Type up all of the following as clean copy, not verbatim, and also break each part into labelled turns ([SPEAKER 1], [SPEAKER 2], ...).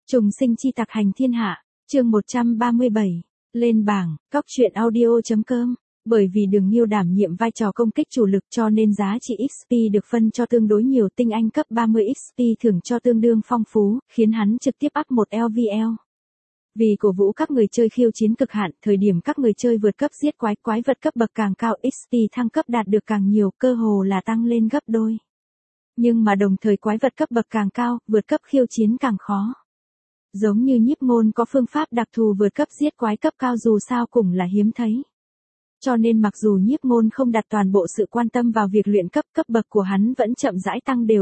[SPEAKER 1] Trùng sinh chi tặc hành thiên hạ, chương 137, lên bảng, cóc truyện audio.com. Bởi vì Đường Nhiêu đảm nhiệm vai trò công kích chủ lực cho nên giá trị XP được phân cho tương đối nhiều, tinh anh cấp 30 XP thưởng cho tương đương phong phú, khiến hắn trực tiếp up một LVL. Vì cổ vũ các người chơi khiêu chiến cực hạn, thời điểm các người chơi vượt cấp giết quái vật cấp bậc càng cao, XP thăng cấp đạt được càng nhiều, cơ hồ là tăng lên gấp đôi. Nhưng mà đồng thời quái vật cấp bậc càng cao, vượt cấp khiêu chiến càng khó. Giống như Nhiếp Ngôn có phương pháp đặc thù vượt cấp giết quái cấp cao dù sao cũng là hiếm thấy. Cho nên mặc dù Nhiếp Ngôn không đặt toàn bộ sự quan tâm vào việc luyện cấp bậc của hắn vẫn chậm rãi tăng đều.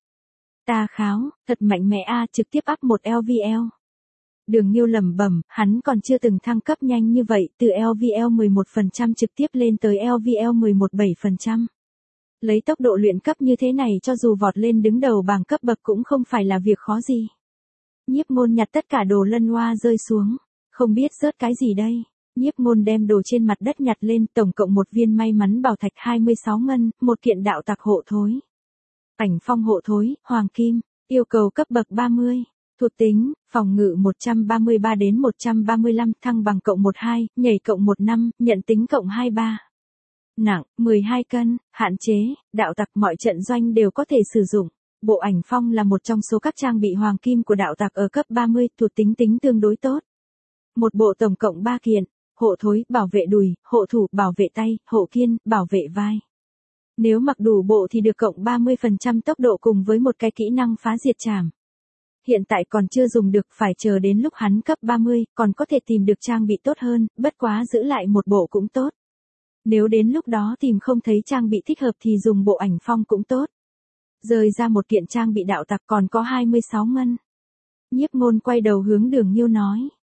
[SPEAKER 1] Ta kháo, thật mạnh mẽ a, trực tiếp up một LVL. Đường Nhiêu lẩm bẩm, hắn còn chưa từng thăng cấp nhanh như vậy, từ LVL 11% trực tiếp lên tới LVL 11,7%. Lấy tốc độ luyện cấp như thế này cho dù vọt lên đứng đầu bảng cấp bậc cũng không phải là việc khó gì. Nhiếp Ngôn nhặt tất cả đồ lân hoa rơi xuống, không biết rớt cái gì đây. Nhiếp Ngôn đem đồ trên mặt đất nhặt lên, tổng cộng một viên may mắn bảo thạch 26 ngân, một kiện đạo tặc hộ thối. Ảnh phong hộ thối, hoàng kim, yêu cầu cấp bậc 30, thuộc tính, phòng ngự 133 đến 135, thăng bằng cộng 12, nhảy cộng 15, nhận tính cộng 23. Nặng, 12 cân, hạn chế, đạo tặc mọi trận doanh đều có thể sử dụng. Bộ ảnh phong là một trong số các trang bị hoàng kim của đạo tặc ở cấp 30, thuộc tính tương đối tốt. Một bộ tổng cộng 3 kiện, hộ thối, bảo vệ đùi, hộ thủ, bảo vệ tay, hộ kiên, bảo vệ vai. Nếu mặc đủ bộ thì được cộng 30% tốc độ cùng với một cái kỹ năng phá diệt trảm. Hiện tại còn chưa dùng được, phải chờ đến lúc hắn cấp 30, còn có thể tìm được trang bị tốt hơn, bất quá giữ lại một bộ cũng tốt. Nếu đến lúc đó tìm không thấy trang bị thích hợp thì dùng bộ ảnh phong cũng tốt. Rời ra một kiện trang bị đạo tặc còn có 26 ngân. Nhiếp Ngôn quay đầu hướng Đường Nhiêu nói.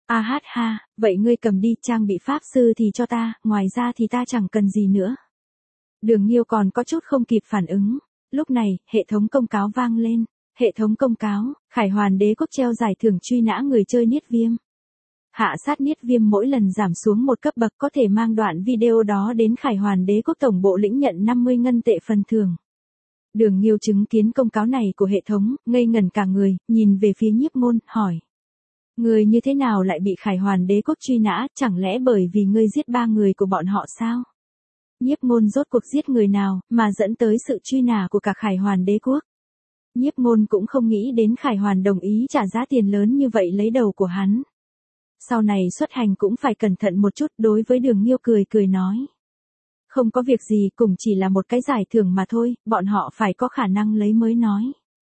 [SPEAKER 1] Ha, vậy ngươi cầm đi, trang bị pháp sư thì cho ta, ngoài ra thì ta chẳng cần gì nữa. Đường Nhiêu còn có chút không kịp phản ứng. Lúc này, hệ thống công cáo vang lên. Hệ thống công cáo, Khải Hoàn Đế Quốc treo giải thưởng truy nã người chơi Niết Viêm. Hạ sát Niết Viêm mỗi lần giảm xuống một cấp bậc có thể mang đoạn video đó đến Khải Hoàn Đế Quốc tổng bộ lĩnh nhận 50 ngân tệ phần thưởng. Đường Nhiêu chứng kiến công cáo này của hệ thống, ngây ngẩn cả người, nhìn về phía Nhiếp Ngôn, hỏi. Người như thế nào lại bị Khải Hoàn Đế Quốc truy nã, chẳng lẽ bởi vì ngươi giết 3 người của bọn họ sao? Nhiếp Ngôn rốt cuộc giết người nào, mà dẫn tới sự truy nã của cả Khải Hoàn Đế Quốc? Nhiếp Ngôn cũng không nghĩ đến Khải Hoàn đồng ý trả giá tiền lớn như vậy lấy đầu của hắn. Sau này xuất hành cũng phải cẩn thận một chút, đối với Đường Nhiêu cười nói. Không có việc gì, cũng chỉ là một cái giải thưởng mà thôi, bọn họ phải có khả năng lấy mới nói.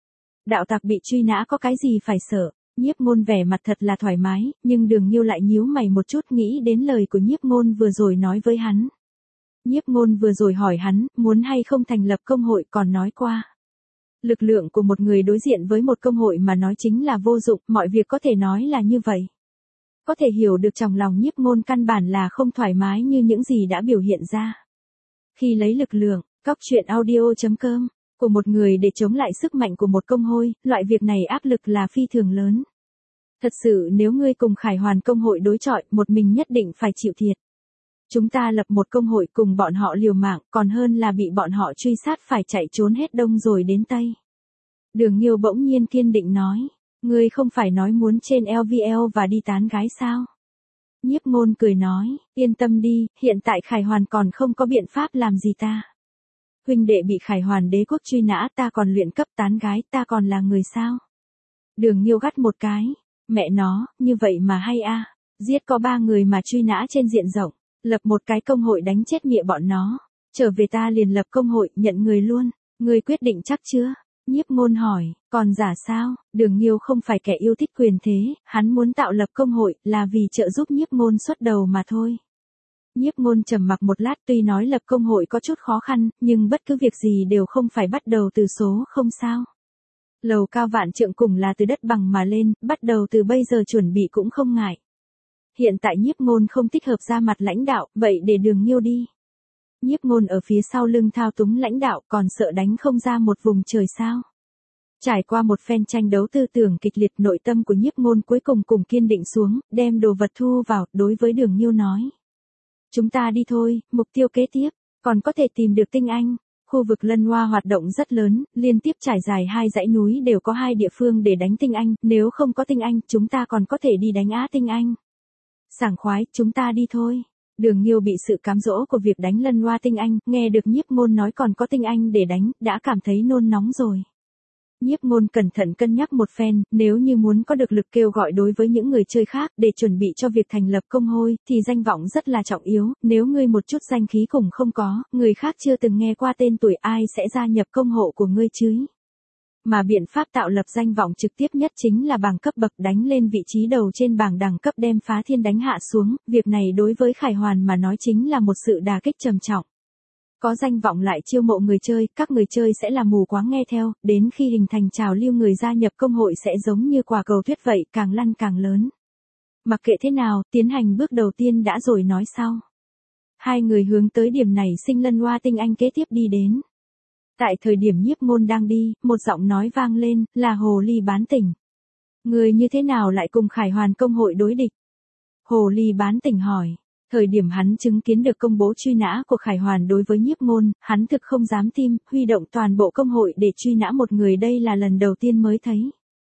[SPEAKER 1] Đạo tặc bị truy nã có cái gì phải sợ. Nhiếp Ngôn vẻ mặt thật là thoải mái, nhưng Đường Nhiêu lại nhíu mày một chút, nghĩ đến lời của Nhiếp Ngôn vừa rồi nói với hắn. Nhiếp Ngôn vừa rồi hỏi hắn, muốn hay không thành lập công hội, còn nói qua. Lực lượng của một người đối diện với một công hội mà nói chính là vô dụng, mọi việc có thể nói là như vậy. Có thể hiểu được trong lòng Nhiếp Ngôn căn bản là không thoải mái như những gì đã biểu hiện ra. Khi lấy lực lượng, cóc truyện audio.com, của một người để chống lại sức mạnh của một công hội, loại việc này áp lực là phi thường lớn. Thật sự nếu ngươi cùng Khải Hoàn công hội đối chọi, một mình nhất định phải chịu thiệt. Chúng ta lập một công hội cùng bọn họ liều mạng, còn hơn là bị bọn họ truy sát phải chạy trốn hết đông rồi đến Tây. Đường Nhiêu bỗng nhiên kiên định nói, ngươi không phải nói muốn trên LVL và đi tán gái sao? Nhiếp Ngôn cười nói, yên tâm đi, hiện tại Khải Hoàn còn không có biện pháp làm gì ta. Huynh đệ bị Khải Hoàn Đế Quốc truy nã, ta còn luyện cấp tán gái, ta còn là người sao? Đường Nhiêu gắt một cái, mẹ nó, như vậy mà hay a, giết có 3 người mà truy nã trên diện rộng, lập một cái công hội đánh chết nghĩa bọn nó, trở về ta liền lập công hội, nhận người luôn, ngươi quyết định chắc chưa? Nhiếp Ngôn hỏi, còn giả sao? Đường Nhiêu không phải kẻ yêu thích quyền thế, hắn muốn tạo lập công hội là vì trợ giúp Nhiếp Ngôn xuất đầu mà thôi. Nhiếp Ngôn trầm mặc một lát, tuy nói lập công hội có chút khó khăn, nhưng bất cứ việc gì đều không phải bắt đầu từ số không sao. Lầu cao vạn trượng cùng là từ đất bằng mà lên, bắt đầu từ bây giờ chuẩn bị cũng không ngại. Hiện tại Nhiếp Ngôn không thích hợp ra mặt lãnh đạo, vậy để Đường Nhiêu đi. Nhiếp Ngôn ở phía sau lưng thao túng lãnh đạo, còn sợ đánh không ra một vùng trời sao. Trải qua một phen tranh đấu tư tưởng kịch liệt, nội tâm của Nhiếp Ngôn cuối cùng kiên định xuống, đem đồ vật thu vào, đối với Đường Nhiêu nói. Chúng ta đi thôi, mục tiêu kế tiếp, còn có thể tìm được tinh anh, Khu vực Lân Hoa hoạt động rất lớn, liên tiếp trải dài hai dãy núi đều có hai địa phương để đánh tinh anh, nếu không có tinh anh, chúng ta còn có thể đi đánh Á tinh anh. Sảng khoái, chúng ta đi thôi. Đường Nhiêu bị sự cám dỗ của việc đánh Lân Hoa tinh anh, nghe được Nhiếp Ngôn nói còn có tinh anh để đánh, đã cảm thấy nôn nóng rồi. Nhiếp Ngôn cẩn thận cân nhắc một phen, nếu như muốn có được lực kêu gọi đối với những người chơi khác để chuẩn bị cho việc thành lập công hội, thì danh vọng rất là trọng yếu, nếu ngươi một chút danh khí cũng không có, người khác chưa từng nghe qua tên tuổi ai sẽ gia nhập công hội của ngươi chứ. Mà biện pháp tạo lập danh vọng trực tiếp nhất chính là bảng cấp bậc đánh lên vị trí đầu trên bảng đẳng cấp đem Phá Thiên đánh hạ xuống, việc này đối với Khải Hoàn mà nói chính là một sự đả kích trầm trọng. Có danh vọng lại chiêu mộ người chơi, các người chơi sẽ là mù quáng nghe theo, đến khi hình thành trào lưu người gia nhập công hội sẽ giống như quả cầu tuyết vậy, càng lăn càng lớn. Mặc kệ thế nào, tiến hành bước đầu tiên đã rồi nói sau. Hai người hướng tới điểm này sinh Lân Hoa tinh anh kế tiếp đi đến. Tại thời điểm Nhiếp Ngôn đang đi, một giọng nói vang lên, là Hồ Ly Bán Tỉnh. Người như thế nào lại cùng Khải Hoàn công hội đối địch? Hồ Ly Bán Tỉnh hỏi. Thời điểm hắn chứng kiến được công bố truy nã của Khải Hoàn đối với Nhiếp Ngôn, hắn thực không dám tin, huy động toàn bộ công hội để truy nã một người đây là lần đầu tiên mới thấy.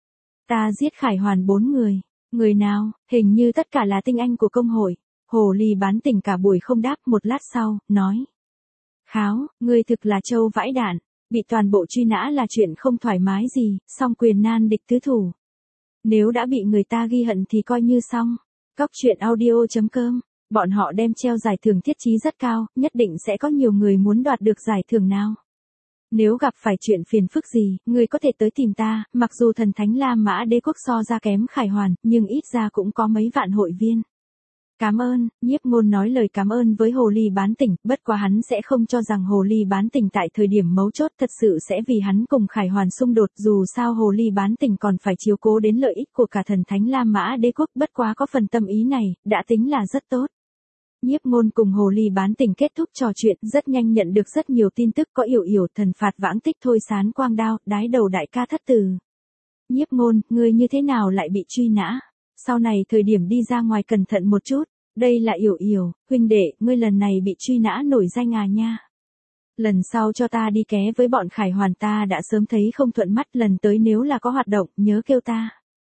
[SPEAKER 1] Ta giết Khải Hoàn 4 người. Người nào? Hình như tất cả là tinh anh của công hội. Hồ Ly Bán Tỉnh cả buổi không đáp, một lát sau, nói. Kháo, ngươi thực là trâu vãi đạn, bị toàn bộ truy nã là chuyện không thoải mái gì, song quyền nan địch tứ thủ. Nếu đã bị người ta ghi hận thì coi như xong. Cóc truyện audio.com, bọn họ đem treo giải thưởng thiết chí rất cao, nhất định sẽ có nhiều người muốn đoạt được giải thưởng nào. Nếu gặp phải chuyện phiền phức gì, ngươi có thể tới tìm ta, mặc dù thần thánh La Mã Đế quốc so ra kém Khải Hoàn, nhưng ít ra cũng có mấy vạn hội viên. Cảm ơn, Nhiếp Ngôn nói lời cảm ơn với Hồ Ly Bán Tỉnh, bất quá hắn sẽ không cho rằng Hồ Ly Bán Tỉnh tại thời điểm mấu chốt thật sự sẽ vì hắn cùng Khải Hoàn xung đột, dù sao Hồ Ly Bán Tỉnh còn phải chiếu cố đến lợi ích của cả thần thánh La Mã Đế quốc, bất quá có phần tâm ý này, đã tính là rất tốt. Nhiếp Ngôn cùng Hồ Ly Bán Tỉnh kết thúc trò chuyện, rất nhanh nhận được rất nhiều tin tức có Yểu Yểu, thần phạt vãng tích thôi sán quang đao, đái đầu đại ca thất tử. Nhiếp Ngôn, ngươi như thế nào lại bị truy nã? Sau này thời điểm đi ra ngoài cẩn thận một chút, đây là Yểu Yểu, huynh đệ, ngươi lần này bị truy nã nổi danh à nha. Lần sau cho ta đi ké với bọn Khải Hoàn ta đã sớm thấy không thuận mắt, lần tới nếu là có hoạt động, nhớ kêu ta.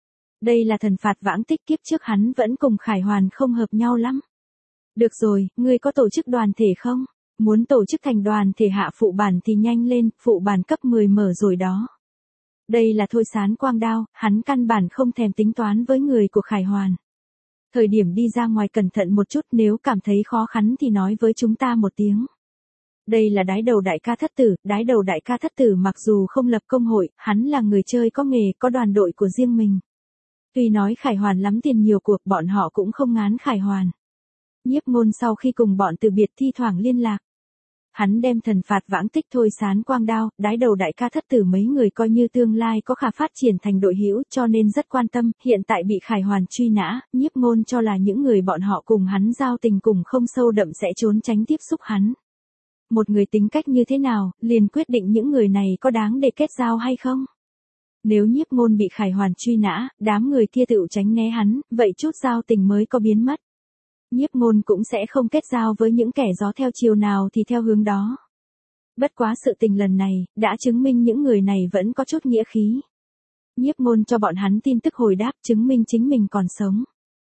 [SPEAKER 1] Đây là thần phạt vãng tích, kiếp trước hắn vẫn cùng Khải Hoàn không hợp nhau lắm. Được rồi, ngươi có tổ chức đoàn thể không? Muốn tổ chức thành đoàn thể hạ phụ bản thì nhanh lên, phụ bản cấp 10 mở rồi đó. Đây là thôi sán quang đao, hắn căn bản không thèm tính toán với người của Khải Hoàn. Thời điểm đi ra ngoài cẩn thận một chút, nếu cảm thấy khó khăn thì nói với chúng ta một tiếng. Đây là đái đầu đại ca thất tử, đái đầu đại ca thất tử mặc dù không lập công hội, hắn là người chơi có nghề, có đoàn đội của riêng mình. Tuy nói Khải Hoàn lắm tiền nhiều cuộc, bọn họ cũng không ngán Khải Hoàn. Nhiếp Ngôn sau khi cùng bọn từ biệt thi thoảng liên lạc. Hắn đem thần phạt vãng tích thôi sán quang đao, đái đầu đại ca thất tử mấy người coi như tương lai có khả phát triển thành đội hữu cho nên rất quan tâm, hiện tại bị Khải Hoàn truy nã, Nhiếp Ngôn cho là những người bọn họ cùng hắn giao tình cùng không sâu đậm sẽ trốn tránh tiếp xúc hắn. Một người tính cách như thế nào, liền quyết định những người này có đáng để kết giao hay không. Nếu Nhiếp Ngôn bị Khải Hoàn truy nã, đám người kia tự tránh né hắn, vậy chút giao tình mới có biến mất. Nhiếp Ngôn cũng sẽ không kết giao với những kẻ gió theo chiều nào thì theo hướng đó. Bất quá sự tình lần này, đã chứng minh những người này vẫn có chút nghĩa khí. Nhiếp Ngôn cho bọn hắn tin tức hồi đáp chứng minh chính mình còn sống.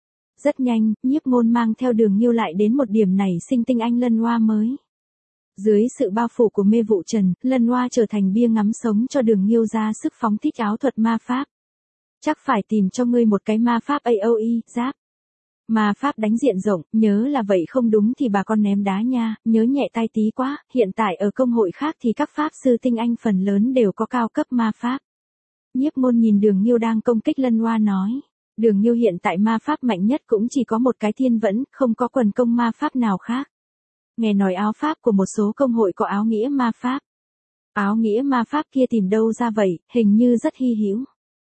[SPEAKER 1] Rất nhanh, Nhiếp Ngôn mang theo Đường Nhiêu lại đến một điểm này sinh tinh anh Lân Hoa mới. Dưới sự bao phủ của mê vụ trần, Lân Hoa trở thành bia ngắm sống cho Đường Nhiêu ra sức phóng thích áo thuật ma pháp. Chắc phải tìm cho ngươi một cái ma pháp AOE, giáp. Ma pháp đánh diện rộng, nhớ là vậy không đúng thì bà con ném đá nha, nhớ nhẹ tay tí quá, hiện tại ở công hội khác thì các pháp sư tinh anh phần lớn đều có cao cấp ma pháp. Nhiếp Ngôn nhìn Đường Nhiêu đang công kích Lân Hoa nói. Đường Nhiêu hiện tại ma pháp mạnh nhất cũng chỉ có một cái thiên vẫn, không có quần công ma pháp nào khác. Nghe nói áo pháp của một số công hội có áo nghĩa ma pháp. Áo nghĩa ma pháp kia tìm đâu ra vậy, hình như rất hy hữu.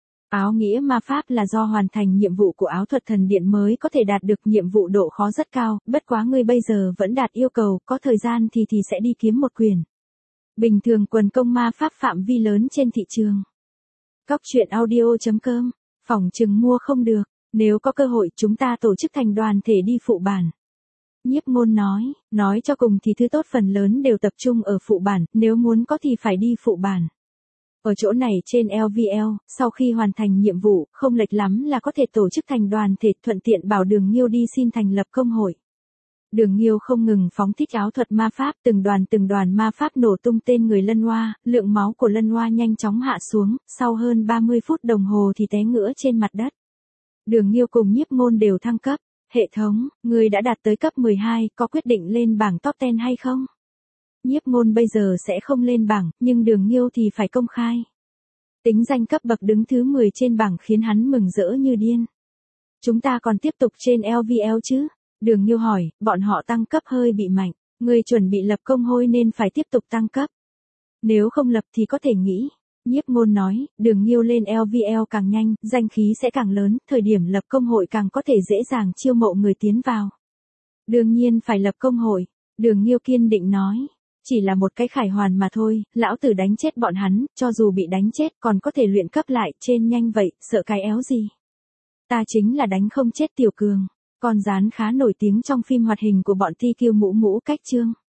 [SPEAKER 1] Áo nghĩa ma pháp là do hoàn thành nhiệm vụ của áo thuật thần điện mới có thể đạt được, nhiệm vụ độ khó rất cao, bất quá ngươi bây giờ vẫn đạt yêu cầu, có thời gian thì sẽ đi kiếm một quyền. Bình thường quần công ma pháp phạm vi lớn trên thị trường. Cóc truyện audio.com, phỏng chừng mua không được, nếu có cơ hội chúng ta tổ chức thành đoàn thể đi phụ bản. Nhiếp Ngôn nói cho cùng thì thứ tốt phần lớn đều tập trung ở phụ bản, nếu muốn có thì phải đi phụ bản. Ở chỗ này trên LVL, sau khi hoàn thành nhiệm vụ, không lệch lắm là có thể tổ chức thành đoàn thể, thuận tiện bảo Đường Nhiêu đi xin thành lập công hội. Đường Nhiêu không ngừng phóng thích áo thuật ma pháp, từng đoàn ma pháp nổ tung tên người Lân Oa, lượng máu của Lân Oa nhanh chóng hạ xuống, sau hơn 30 phút đồng hồ thì té ngửa trên mặt đất. Đường Nhiêu cùng Nhiếp Ngôn đều thăng cấp. Hệ thống, người đã đạt tới cấp 12, có quyết định lên bảng top 10 hay không? Nhiếp Ngôn bây giờ sẽ không lên bảng, nhưng Đường Nhiêu thì phải công khai. Tính danh cấp bậc đứng thứ 10 trên bảng khiến hắn mừng rỡ như điên. Chúng ta còn tiếp tục trên LVL chứ? Đường Nhiêu hỏi, bọn họ tăng cấp hơi bị mạnh, người chuẩn bị lập công hội nên phải tiếp tục tăng cấp. Nếu không lập thì có thể nghĩ. Nhiếp Ngôn nói, Đường Nhiêu lên LVL càng nhanh, danh khí sẽ càng lớn, thời điểm lập công hội càng có thể dễ dàng chiêu mộ người tiến vào. Đương nhiên phải lập công hội, Đường Nhiêu kiên định nói. Chỉ là một cái khải hoàn mà thôi, lão tử đánh chết bọn hắn, cho dù bị đánh chết còn có thể luyện cấp lại, trên nhanh vậy, sợ cái éo gì. Ta chính là đánh không chết Tiểu Cường, con rán khá nổi tiếng trong phim hoạt hình của bọn Ti Kiêu Mũ Mũ Cách Chương.